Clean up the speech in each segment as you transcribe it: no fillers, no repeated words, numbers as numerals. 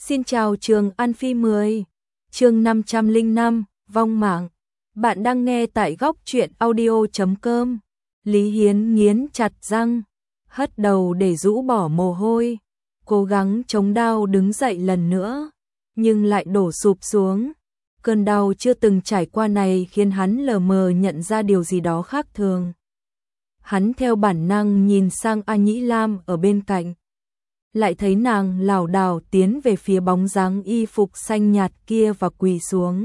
Xin chào trường An Phi 10, chương 505, vong mạng. Bạn đang nghe tại góc truyện audio.com. Lý Hiến nghiến chặt răng, hất đầu để rũ bỏ mồ hôi, cố gắng chống đau đứng dậy lần nữa, nhưng lại đổ sụp xuống. Cơn đau chưa từng trải qua này khiến hắn lờ mờ nhận ra điều gì đó khác thường. Hắn theo bản năng nhìn sang A Nhĩ Lam ở bên cạnh, lại thấy nàng lảo đảo tiến về phía bóng dáng y phục xanh nhạt kia và quỳ xuống.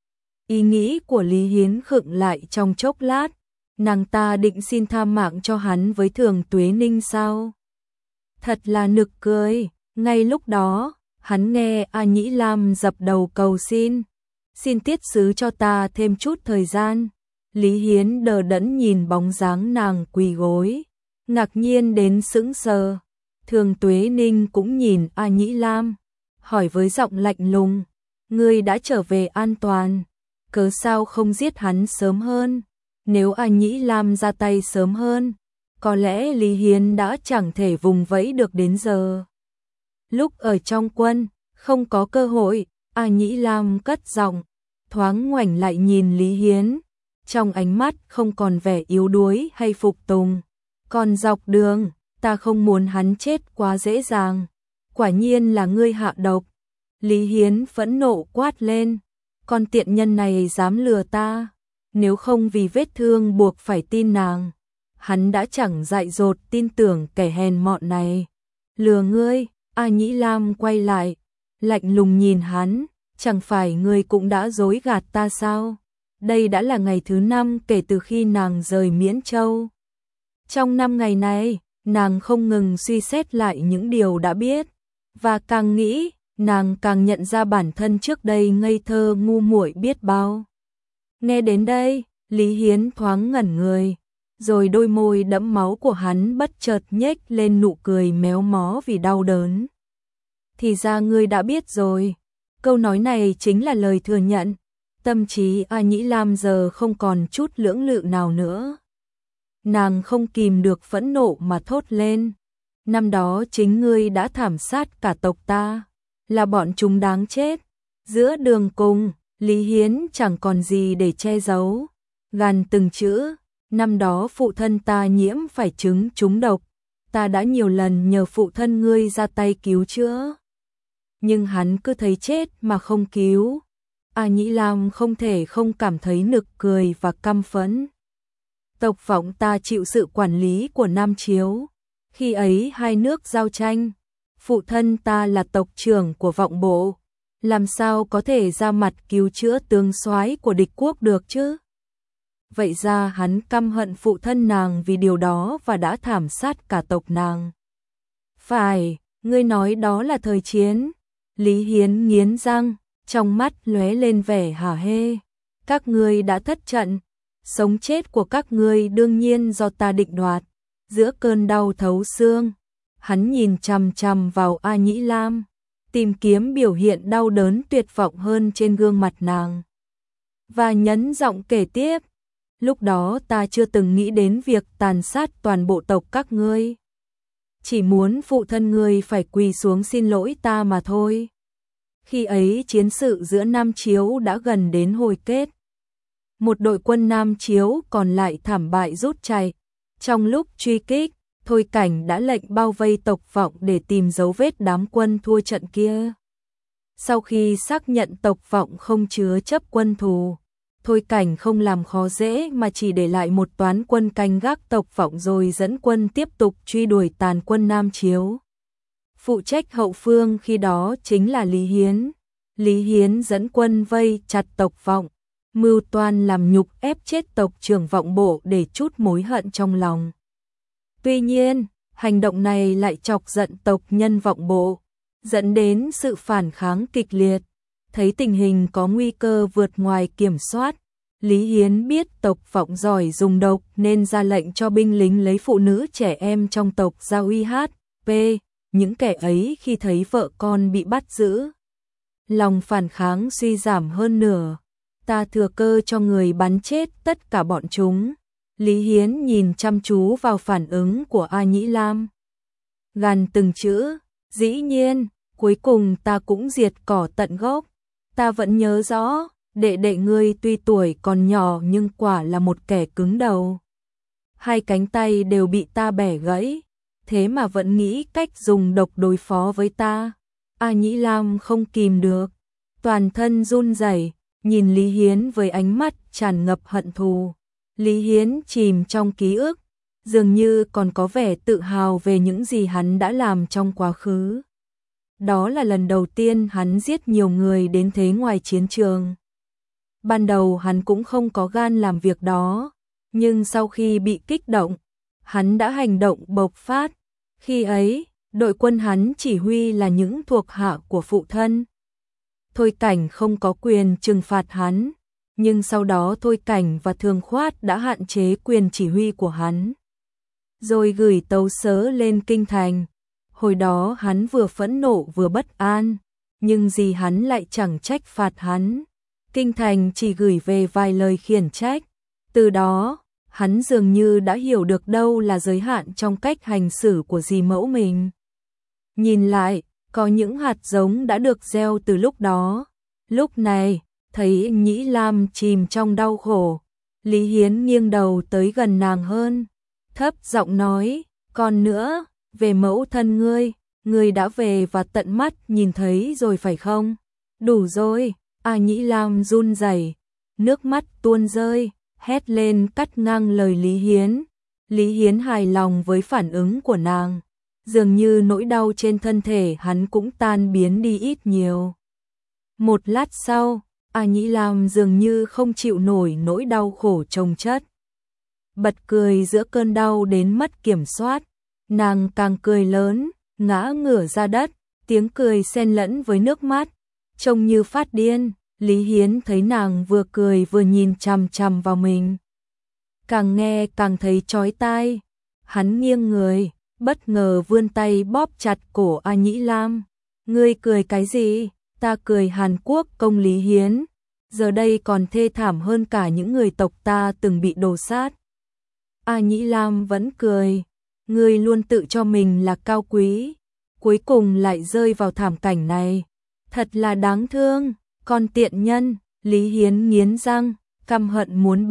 Ý nghĩ của Lý Hiến khựng lại trong chốc lát, nàng ta định xin tha mạng cho hắn với Thường Tuế Ninh sao? Thật là nực cười. Ngay lúc đó, hắn nghe A Nhĩ Lam dập đầu cầu xin tiết sứ cho ta thêm chút thời gian. Lý Hiến đờ đẫn nhìn bóng dáng nàng quỳ gối, ngạc nhiên đến sững sờ. Thường Tuế Ninh cũng nhìn A Nhĩ Lam, hỏi với giọng lạnh lùng, ngươi đã trở về an toàn, cớ sao không giết hắn sớm hơn? Nếu A Nhĩ Lam ra tay sớm hơn, có lẽ Lý Hiến đã chẳng thể vùng vẫy được đến giờ. Lúc ở trong quân, không có cơ hội. A Nhĩ Lam cất giọng, thoáng ngoảnh lại nhìn Lý Hiến, trong ánh mắt không còn vẻ yếu đuối hay phục tùng. Còn dọc đường, ta không muốn hắn chết quá dễ dàng. Quả nhiên là ngươi hạ độc. Lý Hiến phẫn nộ quát lên, con tiện nhân này dám lừa ta. Nếu không vì vết thương buộc phải tin nàng, hắn đã chẳng dại dột tin tưởng kẻ hèn mọn này. Lừa ngươi? A Nhĩ Lam quay lại, lạnh lùng nhìn hắn, chẳng phải ngươi cũng đã dối gạt ta sao? Đây đã là ngày thứ 5 kể từ khi nàng rời Miễn Châu. Trong 5 ngày này, nàng không ngừng suy xét lại những điều đã biết, và càng nghĩ, nàng càng nhận ra bản thân trước đây ngây thơ ngu muội biết bao. Nghe đến đây, Lý Hiến thoáng ngẩn người, rồi đôi môi đẫm máu của hắn bất chợt nhếch lên nụ cười méo mó vì đau đớn. Thì ra ngươi đã biết rồi. Câu nói này chính là lời thừa nhận. Tâm trí A Nhĩ Lam giờ không còn chút lưỡng lự nào nữa. Nàng không kìm được phẫn nộ mà thốt lên. Năm đó chính ngươi đã thảm sát cả tộc ta, là bọn chúng đáng chết. Giữa đường cùng, Lý Hiến chẳng còn gì để che giấu, gàn từng chữ. Năm đó phụ thân ta nhiễm phải chứng trúng độc, ta đã nhiều lần nhờ phụ thân ngươi ra tay cứu chữa, nhưng hắn cứ thấy chết mà không cứu. A Nhĩ Lam không thể không cảm thấy nực cười và căm phẫn. Tộc Vọng ta chịu sự quản lý của Nam Chiếu. Khi ấy hai nước giao tranh, phụ thân ta là tộc trưởng của Vọng bộ, làm sao có thể ra mặt cứu chữa tướng soái của địch quốc được chứ? Vậy ra hắn căm hận phụ thân nàng vì điều đó và đã thảm sát cả tộc nàng. Phải, ngươi nói đó là thời chiến. Lý Hiến nghiến răng, trong mắt lóe lên vẻ hả hê. Các ngươi đã thất trận, sống chết của các ngươi đương nhiên do ta định đoạt. Giữa cơn đau thấu xương, hắn nhìn chằm chằm vào A Nhĩ Lam, tìm kiếm biểu hiện đau đớn tuyệt vọng hơn trên gương mặt nàng, và nhấn giọng kể tiếp. Lúc đó ta chưa từng nghĩ đến việc tàn sát toàn bộ tộc các ngươi, chỉ muốn phụ thân ngươi phải quỳ xuống xin lỗi ta mà thôi. Khi ấy chiến sự giữa Nam Chiếu đã gần đến hồi kết. Một đội quân Nam Chiếu còn lại thảm bại rút chạy. Trong lúc truy kích, Thôi Cảnh đã lệnh bao vây tộc Vọng để tìm dấu vết đám quân thua trận kia. Sau khi xác nhận tộc Vọng không chứa chấp quân thù, Thôi Cảnh không làm khó dễ mà chỉ để lại một toán quân canh gác tộc Vọng rồi dẫn quân tiếp tục truy đuổi tàn quân Nam Chiếu. Phụ trách hậu phương khi đó chính là Lý Hiến. Lý Hiến dẫn quân vây chặt tộc Vọng, mưu toan làm nhục ép chết tộc trưởng Vọng bộ để trút mối hận trong lòng. Tuy nhiên, hành động này lại chọc giận tộc nhân Vọng bộ, dẫn đến sự phản kháng kịch liệt. Thấy tình hình có nguy cơ vượt ngoài kiểm soát, Lý Hiến biết tộc Vọng giỏi dùng độc nên ra lệnh cho binh lính lấy phụ nữ trẻ em trong tộc ra uy hát. Những kẻ ấy khi thấy vợ con bị bắt giữ, lòng phản kháng suy giảm hơn nửa. Ta thừa cơ cho người bắn chết tất cả bọn chúng. Lý Hiến nhìn chăm chú vào phản ứng của A Nhĩ Lam, gằn từng chữ, dĩ nhiên, cuối cùng ta cũng diệt cỏ tận gốc. Ta vẫn nhớ rõ, đệ đệ ngươi tuy tuổi còn nhỏ nhưng quả là một kẻ cứng đầu. Hai cánh tay đều bị ta bẻ gãy, thế mà vẫn nghĩ cách dùng độc đối phó với ta. A Nhĩ Lam không kìm được, toàn thân run rẩy, nhìn Lý Hiến với ánh mắt tràn ngập hận thù. Lý Hiến chìm trong ký ức, dường như còn có vẻ tự hào về những gì hắn đã làm trong quá khứ. Đó là lần đầu tiên hắn giết nhiều người đến thế ngoài chiến trường. Ban đầu hắn cũng không có gan làm việc đó, nhưng sau khi bị kích động, hắn đã hành động bộc phát. Khi ấy, đội quân hắn chỉ huy là những thuộc hạ của phụ thân. Thôi Cảnh không có quyền trừng phạt hắn, nhưng sau đó Thôi Cảnh và Thường Khoát đã hạn chế quyền chỉ huy của hắn, rồi gửi tấu sớ lên kinh thành. Hồi đó hắn vừa phẫn nộ vừa bất an, nhưng gì hắn lại chẳng trách phạt hắn. Kinh thành chỉ gửi về vài lời khiển trách. Từ đó, hắn dường như đã hiểu được đâu là giới hạn trong cách hành xử của dì mẫu mình. Nhìn lại, có những hạt giống đã được gieo từ lúc đó. Lúc này, thấy Nhĩ Lam chìm trong đau khổ, Lý Hiến nghiêng đầu tới gần nàng hơn, thấp giọng nói, còn nữa, về mẫu thân ngươi đã về và tận mắt nhìn thấy rồi phải không? Đủ rồi. A Nhĩ Lam run rẩy, nước mắt tuôn rơi, hét lên cắt ngang lời Lý Hiến. Lý Hiến hài lòng với phản ứng của nàng, dường như nỗi đau trên thân thể hắn cũng tan biến đi ít nhiều. Một lát sau, A Nhĩ Lam dường như không chịu nổi nỗi đau khổ chồng chất, bật cười giữa cơn đau đến mất kiểm soát. Nàng càng cười lớn, ngã ngửa ra đất, tiếng cười xen lẫn với nước mắt, trông như phát điên. Lý Hiến thấy nàng vừa cười vừa nhìn chằm chằm vào mình, càng nghe càng thấy chói tai. Hắn nghiêng người, bất ngờ vươn tay bóp chặt cổ A Nhĩ Lam. Ngươi cười cái gì? Ta cười Hàn Quốc công Lý Hiến, giờ đây còn thê thảm hơn cả những người tộc ta từng bị đổ sát. A Nhĩ Lam vẫn cười, ngươi luôn tự cho mình là cao quý, cuối cùng lại rơi vào thảm cảnh này, thật là đáng thương. Con tiện nhân. Lý Hiến nghiến răng, căm hận muốn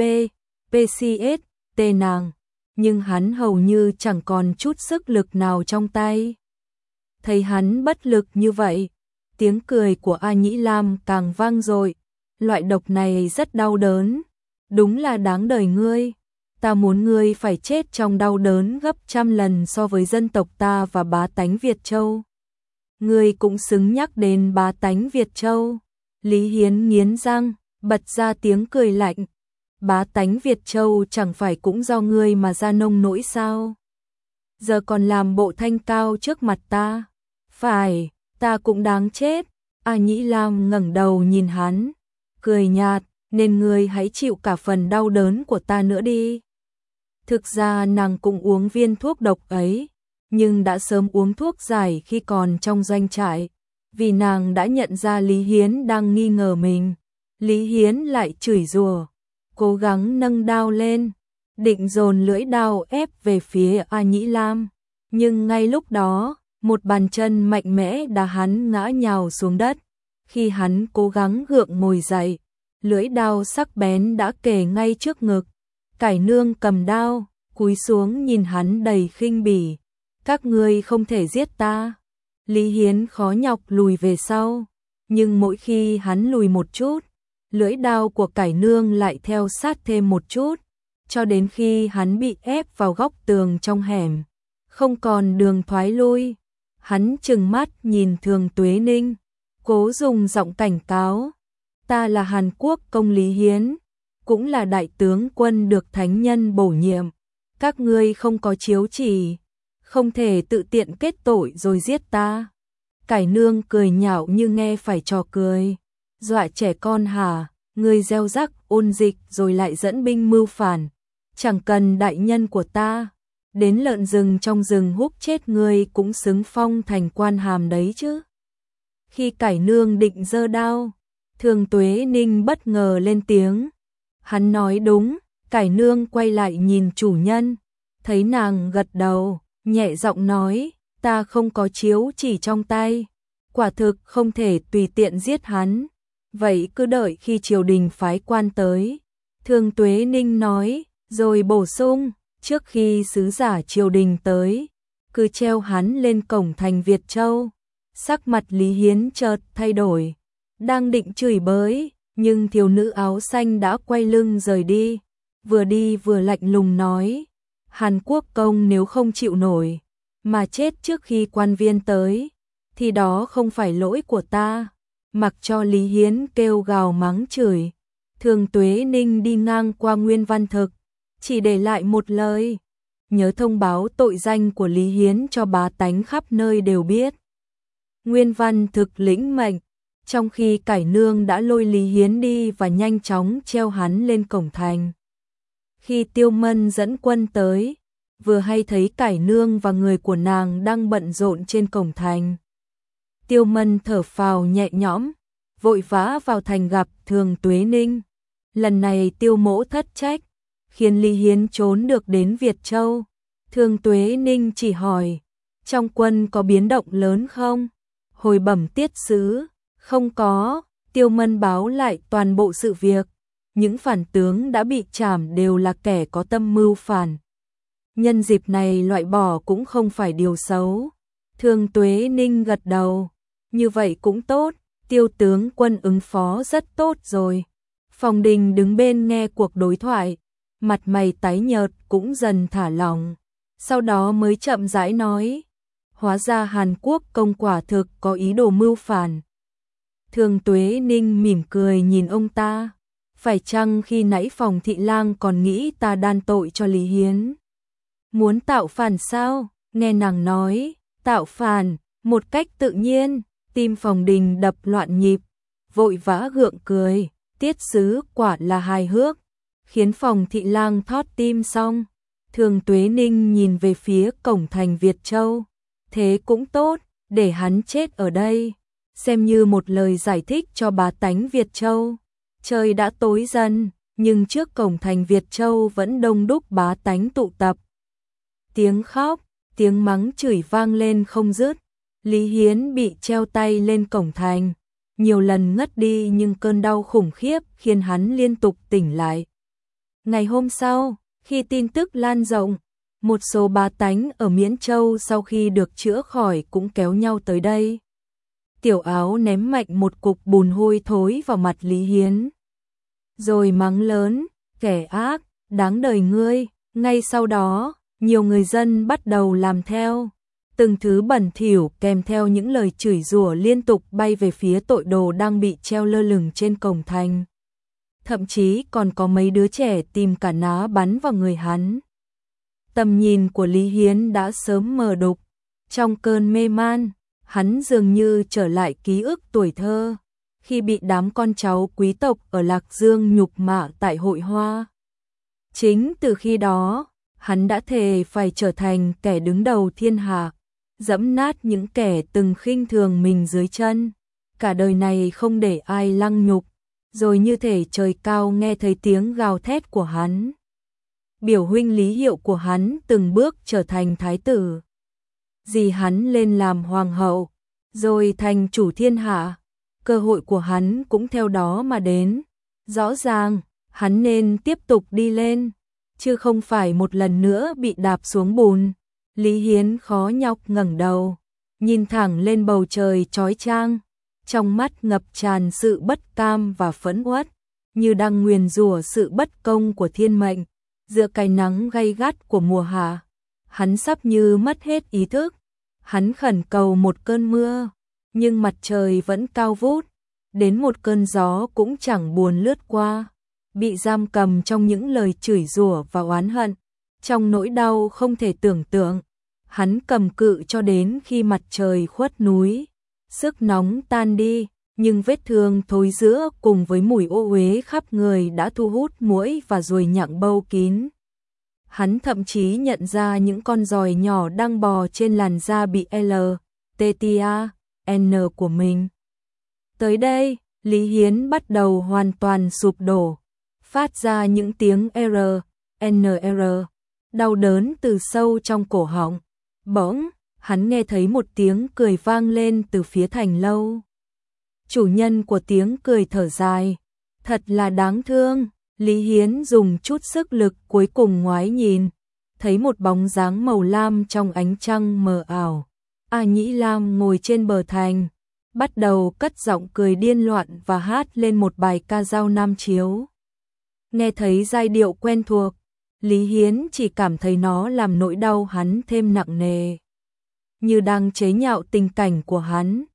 PCS tê nàng, nhưng hắn hầu như chẳng còn chút sức lực nào trong tay. Thấy hắn bất lực như vậy, tiếng cười của A Nhĩ Lam càng vang dội. Loại độc này rất đau đớn, đúng là đáng đời ngươi. Ta muốn ngươi phải chết trong đau đớn gấp trăm lần so với dân tộc ta và bá tánh Việt Châu. Ngươi cũng xứng nhắc đến bá tánh Việt Châu. Lý Hiến nghiến răng, bật ra tiếng cười lạnh. Bá tánh Việt Châu chẳng phải cũng do ngươi mà ra nông nỗi sao? Giờ còn làm bộ thanh cao trước mặt ta. Phải, ta cũng đáng chết. A Nhĩ Lam ngẩng đầu nhìn hắn, cười nhạt, nên ngươi hãy chịu cả phần đau đớn của ta nữa đi. Thực ra nàng cũng uống viên thuốc độc ấy, nhưng đã sớm uống thuốc giải khi còn trong doanh trại. Vì nàng đã nhận ra Lý Hiến đang nghi ngờ mình, Lý Hiến lại chửi rủa, cố gắng nâng đao lên, định dồn lưỡi đao ép về phía A Nhĩ Lam. Nhưng ngay lúc đó, một bàn chân mạnh mẽ đá hắn ngã nhào xuống đất. Khi hắn cố gắng gượng ngồi dậy, lưỡi đao sắc bén đã kề ngay trước ngực. Cải Nương cầm đao, cúi xuống nhìn hắn đầy khinh bỉ. Các ngươi không thể giết ta. Lý Hiến khó nhọc lùi về sau, nhưng mỗi khi hắn lùi một chút, lưỡi đao của Cải Nương lại theo sát thêm một chút, cho đến khi hắn bị ép vào góc tường trong hẻm, không còn đường thoái lui. Hắn trừng mắt nhìn Thường Tuế Ninh, cố dùng giọng cảnh cáo, ta là Hàn Quốc công Lý Hiến, cũng là đại tướng quân được thánh nhân bổ nhiệm, các ngươi không có chiếu chỉ, không thể tự tiện kết tội rồi giết ta. Cải Nương cười nhạo như nghe phải trò cười, dọa trẻ con hả? Ngươi gieo rắc ôn dịch rồi lại dẫn binh mưu phản, chẳng cần đại nhân của ta, đến lợn rừng trong rừng húc chết ngươi cũng xứng phong thành quan hàm đấy chứ. Khi Cải Nương định giơ đao, Thường Tuế Ninh bất ngờ lên tiếng, hắn nói đúng. Cải Nương quay lại nhìn chủ nhân, thấy nàng gật đầu, nhẹ giọng nói, ta không có chiếu chỉ trong tay, quả thực không thể tùy tiện giết hắn. Vậy cứ đợi khi triều đình phái quan tới. Thương Tuế Ninh nói, rồi bổ sung, trước khi sứ giả triều đình tới, cứ treo hắn lên cổng thành Việt Châu. Sắc mặt Lý Hiến chợt thay đổi, đang định chửi bới, nhưng thiếu nữ áo xanh đã quay lưng rời đi vừa lạnh lùng nói, Hàn Quốc công nếu không chịu nổi, mà chết trước khi quan viên tới, thì đó không phải lỗi của ta. Mặc cho Lý Hiến kêu gào mắng chửi, Thương Tuế Ninh đi ngang qua Nguyên Văn Thực, chỉ để lại một lời, nhớ thông báo tội danh của Lý Hiến cho bá tánh khắp nơi đều biết. Nguyên Văn Thực lĩnh mệnh, trong khi Cải Nương đã lôi Lý Hiến đi và nhanh chóng treo hắn lên cổng thành. Khi Tiêu Mân dẫn quân tới, vừa hay thấy Cải Nương và người của nàng đang bận rộn trên cổng thành. Tiêu Mân thở phào nhẹ nhõm, vội vã vào thành gặp Thương Tuế Ninh. Lần này Tiêu mỗ thất trách, khiến Lý Hiến trốn được đến Việt Châu. Thương Tuế Ninh chỉ hỏi, trong quân có biến động lớn không? Hồi bẩm tiết sứ, không có. Tiêu Mân báo lại toàn bộ sự việc. Những phản tướng đã bị trảm đều là kẻ có tâm mưu phản. Nhân dịp này loại bỏ cũng không phải điều xấu. Thương Tuế Ninh gật đầu. Như vậy cũng tốt, Tiêu tướng quân ứng phó rất tốt rồi. Phòng Đình đứng bên nghe cuộc đối thoại, mặt mày tái nhợt cũng dần thả lỏng. Sau đó mới chậm rãi nói, hóa ra Hàn Quốc công quả thực có ý đồ mưu phản. Thương Tuế Ninh mỉm cười nhìn ông ta, phải chăng khi nãy Phòng thị lang còn nghĩ ta đan tội cho Lý Hiến? Muốn tạo phản sao? Nghe nàng nói, tạo phản, một cách tự nhiên, tim Phòng Đình đập loạn nhịp, vội vã gượng cười, tiết sứ quả là hài hước, khiến Phòng thị lang thót tim xong. Thương Tuế Ninh nhìn về phía cổng thành Việt Châu, thế cũng tốt, để hắn chết ở đây, xem như một lời giải thích cho bá tánh Việt Châu. Trời đã tối dần, nhưng trước cổng thành Việt Châu vẫn đông đúc bá tánh tụ tập. Tiếng khóc, tiếng mắng chửi vang lên không dứt. Lý Hiến bị treo tay lên cổng thành, nhiều lần ngất đi nhưng cơn đau khủng khiếp khiến hắn liên tục tỉnh lại. Ngày hôm sau, khi tin tức lan rộng, một số bá tánh ở Miễn Châu sau khi được chữa khỏi cũng kéo nhau tới đây. Tiểu Áo ném mạnh một cục bùn hôi thối vào mặt Lý Hiến, rồi mắng lớn, kẻ ác, đáng đời ngươi. Ngay sau đó, nhiều người dân bắt đầu làm theo. Từng thứ bẩn thỉu kèm theo những lời chửi rủa liên tục bay về phía tội đồ đang bị treo lơ lửng trên cổng thành. Thậm chí còn có mấy đứa trẻ tìm cả ná bắn vào người hắn. Tầm nhìn của Lý Hiến đã sớm mờ đục. Trong cơn mê man, hắn dường như trở lại ký ức tuổi thơ, khi bị đám con cháu quý tộc ở Lạc Dương nhục mạ tại hội hoa. Chính từ khi đó, hắn đã thề phải trở thành kẻ đứng đầu thiên hạ, dẫm nát những kẻ từng khinh thường mình dưới chân, cả đời này không để ai lăng nhục, rồi như thể trời cao nghe thấy tiếng gào thét của hắn. Biểu huynh Lý Hiệu của hắn từng bước trở thành thái tử, dì hắn lên làm hoàng hậu, rồi thành chủ thiên hạ, cơ hội của hắn cũng theo đó mà đến. Rõ ràng, hắn nên tiếp tục đi lên, chứ không phải một lần nữa bị đạp xuống bùn. Lý Hiến khó nhọc ngẩng đầu, nhìn thẳng lên bầu trời chói chang, trong mắt ngập tràn sự bất cam và phẫn uất, như đang nguyền rủa sự bất công của thiên mệnh. Giữa cái nắng gay gắt của mùa hạ, hắn sắp như mất hết ý thức. Hắn khẩn cầu một cơn mưa, nhưng mặt trời vẫn cao vút, đến một cơn gió cũng chẳng buồn lướt qua. Bị giam cầm trong những lời chửi rủa và oán hận, trong nỗi đau không thể tưởng tượng, hắn cầm cự cho đến khi mặt trời khuất núi, sức nóng tan đi, nhưng vết thương thối rữa cùng với mùi ô uế khắp người đã thu hút muỗi và ruồi nhặng bâu kín. Hắn thậm chí nhận ra những con giòi nhỏ đang bò trên làn da bị N của mình. Tới đây, Lý Hiến bắt đầu hoàn toàn sụp đổ, phát ra những tiếng NR, đau đớn từ sâu trong cổ họng. Bỗng, hắn nghe thấy một tiếng cười vang lên từ phía thành lâu. Chủ nhân của tiếng cười thở dài, thật là đáng thương. Lý Hiến dùng chút sức lực cuối cùng ngoái nhìn, thấy một bóng dáng màu lam trong ánh trăng mờ ảo. A Nhĩ Lam ngồi trên bờ thành, bắt đầu cất giọng cười điên loạn và hát lên một bài ca dao Nam Chiếu. Nghe thấy giai điệu quen thuộc, Lý Hiến chỉ cảm thấy nó làm nỗi đau hắn thêm nặng nề. Như đang chế nhạo tình cảnh của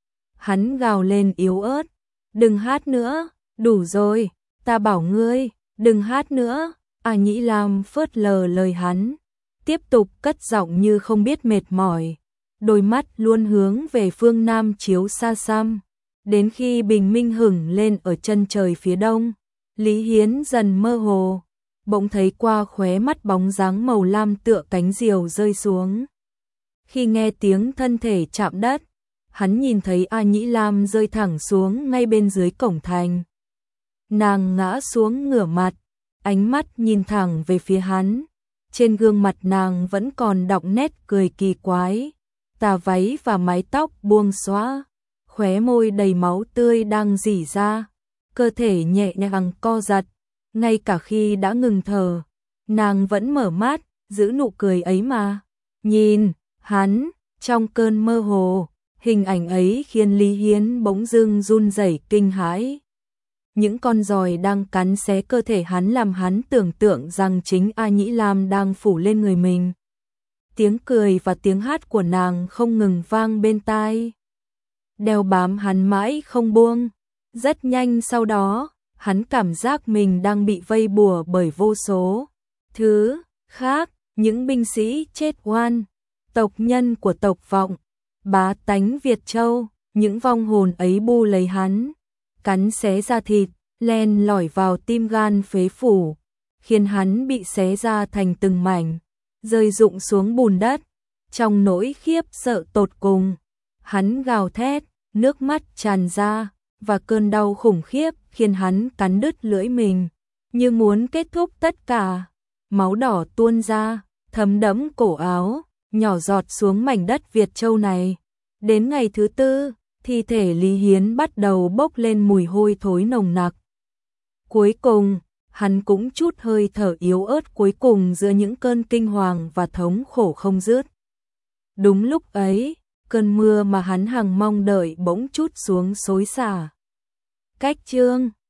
hắn gào lên yếu ớt, đừng hát nữa, đủ rồi, ta bảo ngươi, đừng hát nữa. A Nhĩ Lam phớt lờ lời hắn, tiếp tục cất giọng như không biết mệt mỏi, đôi mắt luôn hướng về phương Nam Chiếu xa xăm. Đến khi bình minh hửng lên ở chân trời phía đông, Lý Hiến dần mơ hồ, bỗng thấy qua khóe mắt bóng dáng màu lam tựa cánh diều rơi xuống. Khi nghe tiếng thân thể chạm đất, hắn nhìn thấy A Nhĩ Lam rơi thẳng xuống ngay bên dưới cổng thành. Nàng ngã xuống ngửa mặt, ánh mắt nhìn thẳng về phía hắn. Trên gương mặt nàng vẫn còn đọng nét cười kỳ quái, tà váy và mái tóc buông xõa, khóe môi đầy máu tươi đang rỉ ra, cơ thể nhẹ nhàng co giật, ngay cả khi đã ngừng thở, nàng vẫn mở mắt, giữ nụ cười ấy mà. Nhìn hắn, trong cơn mơ hồ, hình ảnh ấy khiến Lý Hiến bỗng dưng run rẩy kinh hãi. Những con giòi đang cắn xé cơ thể hắn làm hắn tưởng tượng rằng chính A Nhĩ Lam đang phủ lên người mình. Tiếng cười và tiếng hát của nàng không ngừng vang bên tai, đeo bám hắn mãi không buông. Rất nhanh sau đó, hắn cảm giác mình đang bị vây bùa bởi vô số thứ khác, những binh sĩ chết oan, tộc nhân của tộc Vọng, bá tánh Việt Châu, những vong hồn ấy bu lấy hắn, cắn xé da thịt, len lỏi vào tim gan phế phủ, khiến hắn bị xé ra thành từng mảnh, rơi rụng xuống bùn đất. Trong nỗi khiếp sợ tột cùng, hắn gào thét, nước mắt tràn ra, và cơn đau khủng khiếp khiến hắn cắn đứt lưỡi mình, như muốn kết thúc tất cả. Máu đỏ tuôn ra, thấm đẫm cổ áo, nhỏ giọt xuống mảnh đất Việt Châu này. Đến ngày thứ tư, thi thể Lý Hiến bắt đầu bốc lên mùi hôi thối nồng nặc. Cuối cùng, hắn cũng chút hơi thở yếu ớt cuối cùng giữa những cơn kinh hoàng và thống khổ không dứt. Đúng lúc ấy, cơn mưa mà hắn hằng mong đợi bỗng trút xuống xối xả. Cách chương